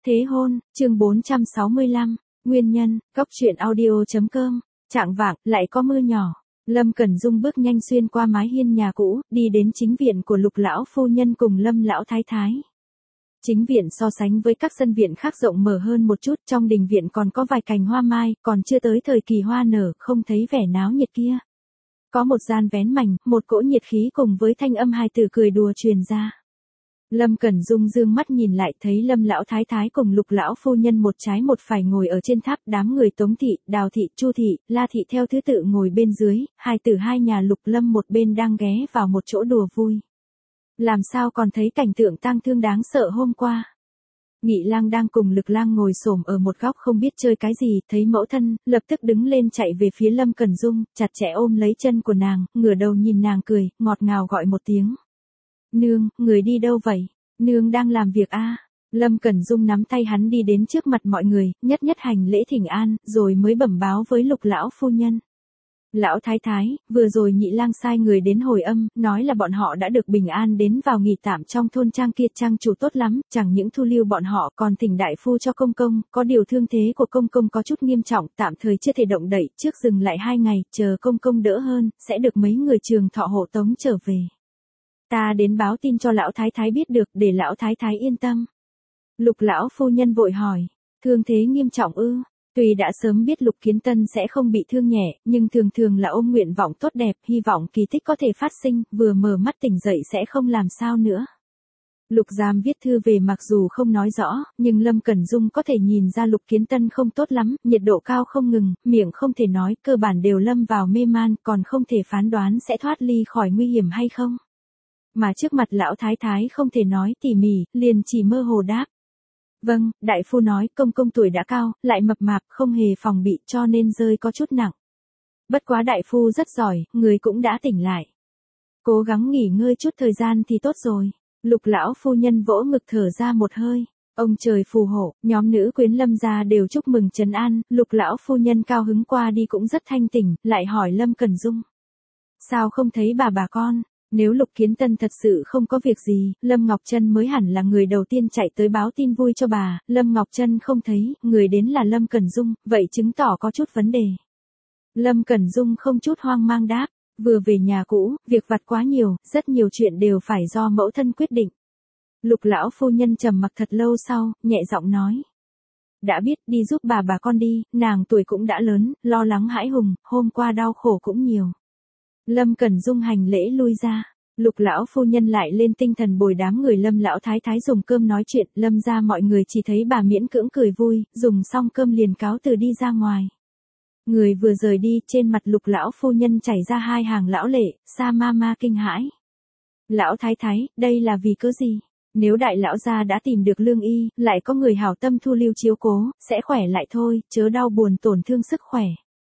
Thế hôn, chương 465, nguyên nhân, góc truyện audio.com, trạng vạng, lại có mưa nhỏ. Lâm Cẩn Dung bước nhanh xuyên qua mái hiên nhà cũ, đi đến chính viện của Lục lão phu nhân cùng Lâm lão thái thái. Chính viện so sánh với các sân viện khác rộng mở hơn một chút, trong đình viện còn có vài cành hoa mai, còn chưa tới thời kỳ hoa nở, không thấy vẻ náo nhiệt kia. Có một gian vén mảnh, một cỗ nhiệt khí cùng với thanh âm hài tử cười đùa truyền ra. Lâm Cẩn Dung dương mắt nhìn lại thấy Lâm lão thái thái cùng Lục lão phu nhân một trái một phải ngồi ở trên tháp, đám người Tống thị, Đào thị, Chu thị, La thị theo thứ tự ngồi bên dưới, hai tử hai nhà Lục Lâm một bên đang ghé vào một chỗ đùa vui. Làm sao còn thấy cảnh tượng tang thương đáng sợ hôm qua. Nghị Lang đang cùng Lực Lang ngồi xổm ở một góc không biết chơi cái gì, thấy mẫu thân, lập tức đứng lên chạy về phía Lâm Cẩn Dung, chặt chẽ ôm lấy chân của nàng, ngửa đầu nhìn nàng cười, ngọt ngào gọi một tiếng. Nương, người đi đâu vậy? Nương đang làm việc a. Lâm Cẩn Dung nắm tay hắn đi đến trước mặt mọi người, nhất nhất hành lễ thỉnh an, rồi mới bẩm báo với Lục lão phu nhân. Lão thái thái, vừa rồi Nhị Lang sai người đến hồi âm, nói là bọn họ đã được bình an đến vào nghỉ tạm trong thôn trang kia, trang chủ tốt lắm, chẳng những thu lưu bọn họ còn thỉnh đại phu cho công công, có điều thương thế của công công có chút nghiêm trọng, tạm thời chưa thể động đậy, trước dừng lại 2 ngày, chờ công công đỡ hơn, sẽ được mấy người Trường Thọ hộ tống trở về. Ta đến báo tin cho lão thái thái biết được, để lão thái thái yên tâm. Lục lão phu nhân vội hỏi, thương thế nghiêm trọng ư? Tuy đã sớm biết Lục Kiến Tân sẽ không bị thương nhẹ, nhưng thường thường là ôm nguyện vọng tốt đẹp, hy vọng kỳ tích có thể phát sinh, vừa mở mắt tỉnh dậy sẽ không làm sao nữa. Lục Giám viết thư về mặc dù không nói rõ, nhưng Lâm Cẩn Dung có thể nhìn ra Lục Kiến Tân không tốt lắm, nhiệt độ cao không ngừng, miệng không thể nói, cơ bản đều lâm vào mê man, còn không thể phán đoán sẽ thoát ly khỏi nguy hiểm hay không. Mà trước mặt lão thái thái không thể nói tỉ mỉ, liền chỉ mơ hồ đáp. Vâng, đại phu nói công công tuổi đã cao, lại mập mạp, không hề phòng bị cho nên rơi có chút nặng. Bất quá đại phu rất giỏi, người cũng đã tỉnh lại. Cố gắng nghỉ ngơi chút thời gian thì tốt rồi. Lục lão phu nhân vỗ ngực thở ra một hơi. Ông trời phù hộ, nhóm nữ quyến Lâm gia đều chúc mừng trấn an, Lục lão phu nhân cao hứng qua đi cũng rất thanh tỉnh, lại hỏi Lâm Cẩn Dung. Sao không thấy bà con? Nếu Lục Kiến Tân thật sự không có việc gì, Lâm Ngọc Trân mới hẳn là người đầu tiên chạy tới báo tin vui cho bà, Lâm Ngọc Trân không thấy, người đến là Lâm Cẩn Dung, vậy chứng tỏ có chút vấn đề. Lâm Cẩn Dung không chút hoang mang đáp, vừa về nhà cũ, việc vặt quá nhiều, rất nhiều chuyện đều phải do mẫu thân quyết định. Lục lão phu nhân trầm mặc thật lâu sau, nhẹ giọng nói. Đã biết, đi giúp bà con đi, nàng tuổi cũng đã lớn, lo lắng hãi hùng, hôm qua đau khổ cũng nhiều. Lâm Cẩn Dung hành lễ lui ra, Lục lão phu nhân lại lên tinh thần bồi đám người Lâm lão thái thái dùng cơm nói chuyện, Lâm ra mọi người chỉ thấy bà miễn cưỡng cười vui, dùng xong cơm liền cáo từ đi ra ngoài. Người vừa rời đi, trên mặt Lục lão phu nhân chảy ra 2 hàng lão lệ, Sa ma kinh hãi. Lão thái thái, đây là vì cớ gì? Nếu đại lão gia đã tìm được lương y, lại có người hảo tâm thu lưu chiếu cố, sẽ khỏe lại thôi, chớ đau buồn tổn thương sức khỏe.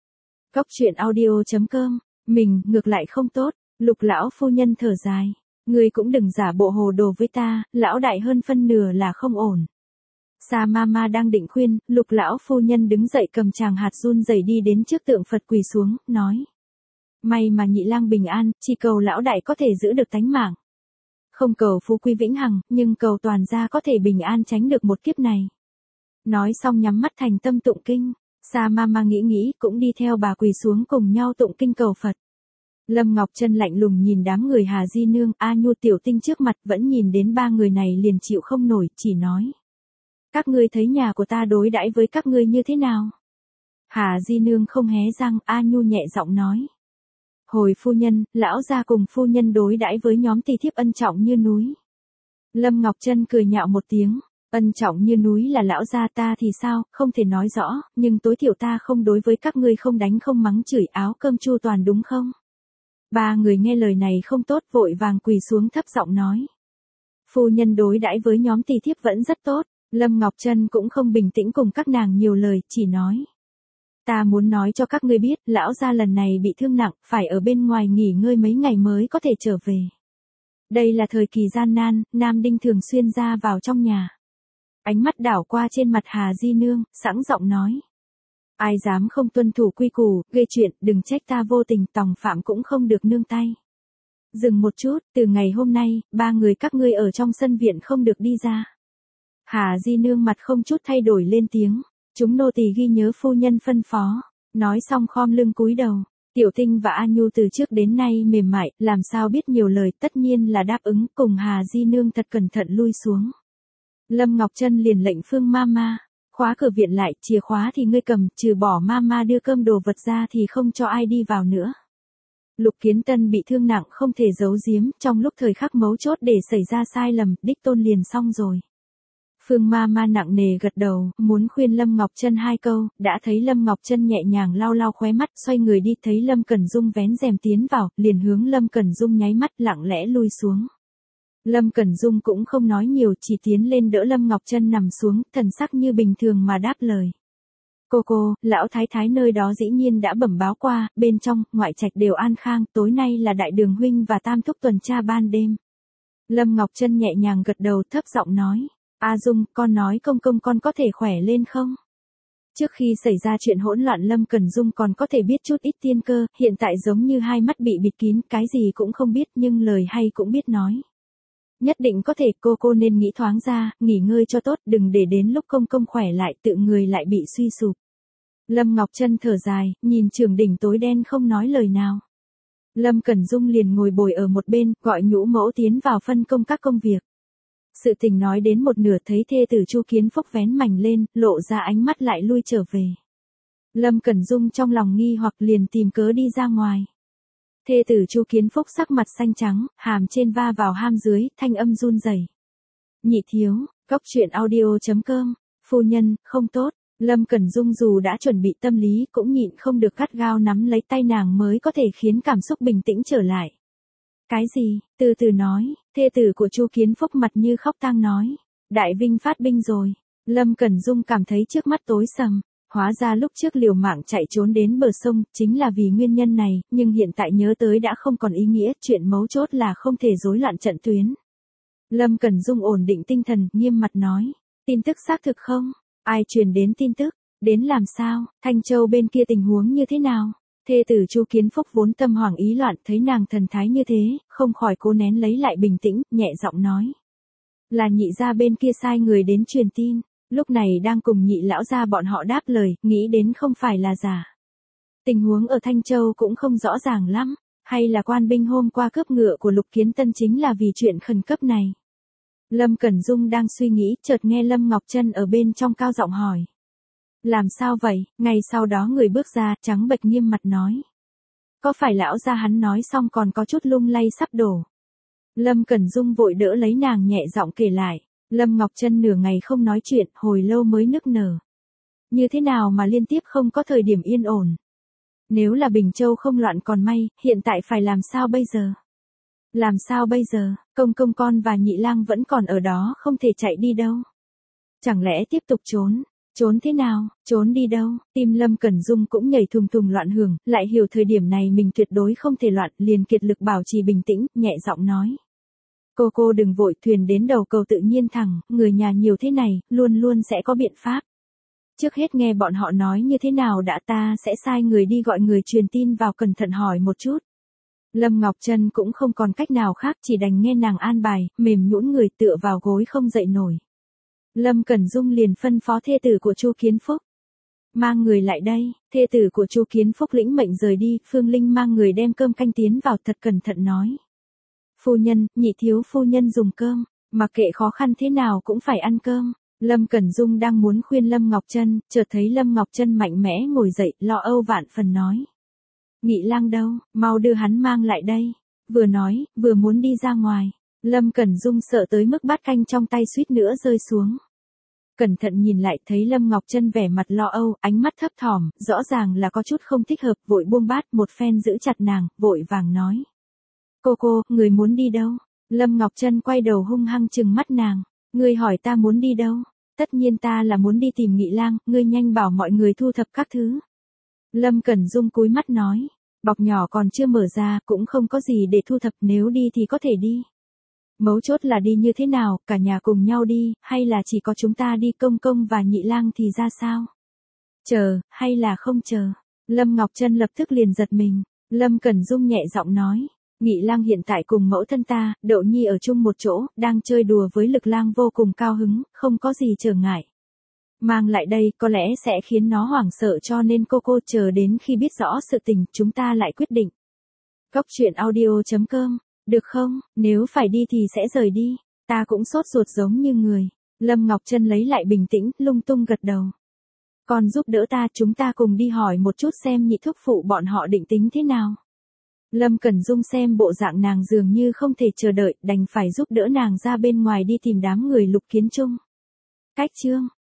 Góc truyện audio.com. Mình, ngược lại không tốt, Lục lão phu nhân thở dài. Ngươi cũng đừng giả bộ hồ đồ với ta, lão đại hơn phân nửa là không ổn. Sa ma đang định khuyên, Lục lão phu nhân đứng dậy cầm chàng hạt run rẩy đi đến trước tượng Phật quỳ xuống, nói. May mà Nhị Lang bình an, chỉ cầu lão đại có thể giữ được tánh mạng. Không cầu phú quý vĩnh hằng, nhưng cầu toàn gia có thể bình an tránh được một kiếp này. Nói xong nhắm mắt thành tâm tụng kinh. Sa ma nghĩ cũng đi theo bà quỳ xuống cùng nhau tụng kinh cầu Phật. Lâm Ngọc Trân lạnh lùng nhìn đám người Hà Di Nương, A Nhu Tiểu Tinh trước mặt, vẫn nhìn đến 3 người này liền chịu không nổi, chỉ nói. Các ngươi thấy nhà của ta đối đãi với các ngươi như thế nào? Hà Di Nương không hé răng, A Nhu nhẹ giọng nói. Hồi phu nhân, lão gia cùng phu nhân đối đãi với nhóm tỳ thiếp ân trọng như núi. Lâm Ngọc Trân cười nhạo một tiếng. Ân trọng như núi là lão gia, ta thì sao, không thể nói rõ, nhưng tối thiểu ta không đối với các ngươi không đánh không mắng chửi áo cơm chu toàn đúng không? 3 người nghe lời này không tốt, vội vàng quỳ xuống thấp giọng nói. Phu nhân đối đãi với nhóm tỳ thiếp vẫn rất tốt, Lâm Ngọc Trân cũng không bình tĩnh cùng các nàng nhiều lời, chỉ nói. Ta muốn nói cho các ngươi biết, lão gia lần này bị thương nặng, phải ở bên ngoài nghỉ ngơi mấy ngày mới có thể trở về. Đây là thời kỳ gian nan, Nam Đinh thường xuyên ra vào trong nhà. Ánh mắt đảo qua trên mặt Hà Di Nương, sẵn giọng nói. Ai dám không tuân thủ quy củ, gây chuyện, đừng trách ta vô tình, tòng phạm cũng không được nương tay. Dừng một chút, từ ngày hôm nay, 3 người các ngươi ở trong sân viện không được đi ra. Hà Di Nương mặt không chút thay đổi lên tiếng. Chúng nô tỳ ghi nhớ phu nhân phân phó. Nói xong khom lưng cúi đầu. Tiểu Tinh và A Nhu từ trước đến nay mềm mại, làm sao biết nhiều lời, tất nhiên là đáp ứng, cùng Hà Di Nương thật cẩn thận lui xuống. Lâm Ngọc Trân liền lệnh Phương Mama, khóa cửa viện lại, chìa khóa thì ngươi cầm, trừ bỏ Mama đưa cơm đồ vật ra thì không cho ai đi vào nữa. Lục Kiến Tân bị thương nặng không thể giấu giếm, trong lúc thời khắc mấu chốt để xảy ra sai lầm, đích tôn liền xong rồi. Phương Mama nặng nề gật đầu, muốn khuyên Lâm Ngọc Trân hai câu, đã thấy Lâm Ngọc Trân nhẹ nhàng lau lau khóe mắt, xoay người đi, thấy Lâm Cẩn Dung vén rèm tiến vào, liền hướng Lâm Cẩn Dung nháy mắt, lặng lẽ lui xuống. Lâm Cẩn Dung cũng không nói nhiều, chỉ tiến lên đỡ Lâm Ngọc Trân nằm xuống, thần sắc như bình thường mà đáp lời. Cô, lão thái thái nơi đó dĩ nhiên đã bẩm báo qua, bên trong, ngoại trạch đều an khang, tối nay là đại đường huynh và tam thúc tuần tra ban đêm. Lâm Ngọc Trân nhẹ nhàng gật đầu, thấp giọng nói. A Dung, con nói công công con có thể khỏe lên không? Trước khi xảy ra chuyện hỗn loạn Lâm Cẩn Dung còn có thể biết chút ít tiên cơ, hiện tại giống như hai mắt bị bịt kín, cái gì cũng không biết nhưng lời hay cũng biết nói. Nhất định có thể, cô nên nghĩ thoáng ra, nghỉ ngơi cho tốt, đừng để đến lúc công công khỏe lại tự người lại bị suy sụp. Lâm Ngọc Trân thở dài, nhìn trường đỉnh tối đen không nói lời nào. Lâm Cẩn Dung liền ngồi bồi ở một bên, gọi Nhũ mẫu tiến vào phân công các công việc. Sự tình nói đến một nửa thấy thê tử Chu Kiến Phúc vén mảnh lên, lộ ra ánh mắt lại lui trở về. Lâm Cẩn Dung trong lòng nghi hoặc liền tìm cớ đi ra ngoài. Thê tử Chu Kiến Phúc sắc mặt xanh trắng, hàm trên va vào ham dưới, thanh âm run rẩy. Nhị thiếu, cóc truyện audio.com, phu nhân, không tốt. Lâm Cẩn Dung dù đã chuẩn bị tâm lý cũng nhịn không được gắt gao nắm lấy tay nàng mới có thể khiến cảm xúc bình tĩnh trở lại. Cái gì, từ từ nói, thê tử của Chu Kiến Phúc mặt như khóc tang nói. Đại Vinh phát binh rồi. Lâm Cẩn Dung cảm thấy trước mắt tối sầm. Hóa ra lúc trước liều mạng chạy trốn đến bờ sông, chính là vì nguyên nhân này, nhưng hiện tại nhớ tới đã không còn ý nghĩa, chuyện mấu chốt là không thể rối loạn trận tuyến. Lâm Cẩn Dung ổn định tinh thần, nghiêm mặt nói. Tin tức xác thực không? Ai truyền đến tin tức? Đến làm sao? Thanh Châu bên kia tình huống như thế nào? Thê tử Chu Kiến Phúc vốn tâm hoảng ý loạn, thấy nàng thần thái như thế, không khỏi cố nén lấy lại bình tĩnh, nhẹ giọng nói. Là nhị gia bên kia sai người đến truyền tin, lúc này đang cùng nhị lão gia bọn họ đáp lời, nghĩ đến không phải là giả. Tình huống ở Thanh Châu cũng không rõ ràng lắm, hay là quan binh hôm qua cướp ngựa của Lục Kiến Tân chính là vì chuyện khẩn cấp này. Lâm Cẩn Dung đang suy nghĩ, chợt nghe Lâm Ngọc Trân ở bên trong cao giọng hỏi. Làm sao vậy? Ngay sau đó người bước ra, trắng bệch nghiêm mặt nói. Có phải lão gia hắn nói xong còn có chút lung lay sắp đổ. Lâm Cẩn Dung vội đỡ lấy nàng nhẹ giọng kể lại. Lâm Ngọc Trân nửa ngày không nói chuyện, hồi lâu mới nức nở. Như thế nào mà liên tiếp không có thời điểm yên ổn? Nếu là Bình Châu không loạn còn may, hiện tại phải làm sao bây giờ? Làm sao bây giờ, công công con và nhị lang vẫn còn ở đó không thể chạy đi đâu. Chẳng lẽ tiếp tục trốn? Trốn thế nào, trốn đi đâu? Tim Lâm Cẩn Dung cũng nhảy thùng thùng loạn hưởng, lại hiểu thời điểm này mình tuyệt đối không thể loạn, liền kiệt lực bảo trì bình tĩnh, nhẹ giọng nói. Cô đừng vội, thuyền đến đầu cầu tự nhiên thẳng, người nhà nhiều thế này, luôn luôn sẽ có biện pháp. Trước hết nghe bọn họ nói như thế nào đã, ta sẽ sai người đi gọi người truyền tin vào, cẩn thận hỏi một chút. Lâm Ngọc Trân cũng không còn cách nào khác, chỉ đành nghe nàng an bài, mềm nhũn người tựa vào gối không dậy nổi. Lâm Cẩn Dung liền phân phó thê tử của Chu Kiến Phúc. Mang người lại đây, thê tử của Chu Kiến Phúc lĩnh mệnh rời đi, Phương Linh mang người đem cơm canh tiến vào, thật cẩn thận nói. Phu nhân, nhị thiếu phu nhân dùng cơm, mặc kệ khó khăn thế nào cũng phải ăn cơm. Lâm Cẩn Dung đang muốn khuyên Lâm Ngọc Trân, chợt thấy Lâm Ngọc Trân mạnh mẽ ngồi dậy, lo âu vạn phần nói. Nghị lang đâu, mau đưa hắn mang lại đây. Vừa nói, vừa muốn đi ra ngoài. Lâm Cẩn Dung sợ tới mức bát canh trong tay suýt nữa rơi xuống. Cẩn thận nhìn lại thấy Lâm Ngọc Trân vẻ mặt lo âu, ánh mắt thấp thỏm, rõ ràng là có chút không thích hợp, vội buông bát, một phen giữ chặt nàng, vội vàng nói. Cô, người muốn đi đâu? Lâm Ngọc Trân quay đầu hung hăng trừng mắt nàng. Ngươi hỏi ta muốn đi đâu? Tất nhiên ta là muốn đi tìm Nghị lang, ngươi nhanh bảo mọi người thu thập các thứ. Lâm Cẩn Dung cúi mắt nói. Bọc nhỏ còn chưa mở ra, cũng không có gì để thu thập, nếu đi thì có thể đi. Mấu chốt là đi như thế nào, cả nhà cùng nhau đi, hay là chỉ có chúng ta đi, công công và nhị lang thì ra sao? Chờ, hay là không chờ? Lâm Ngọc Trân lập tức liền giật mình. Lâm Cẩn Dung nhẹ giọng nói. Nghị Lang hiện tại cùng mẫu thân ta, Đậu Nhi ở chung một chỗ, đang chơi đùa với Lực Lang vô cùng cao hứng, không có gì trở ngại. Mang lại đây có lẽ sẽ khiến nó hoảng sợ cho nên cô chờ đến khi biết rõ sự tình, chúng ta lại quyết định. Cóc truyện audio.com, được không, nếu phải đi thì sẽ rời đi, ta cũng sốt ruột giống như người. Lâm Ngọc Trân lấy lại bình tĩnh, lung tung gật đầu. Con giúp đỡ ta, chúng ta cùng đi hỏi một chút xem nhị thúc phụ bọn họ định tính thế nào. Lâm Cẩn Dung xem bộ dạng nàng dường như không thể chờ đợi, đành phải giúp đỡ nàng ra bên ngoài đi tìm đám người Lục Kiến Trung. Cách chương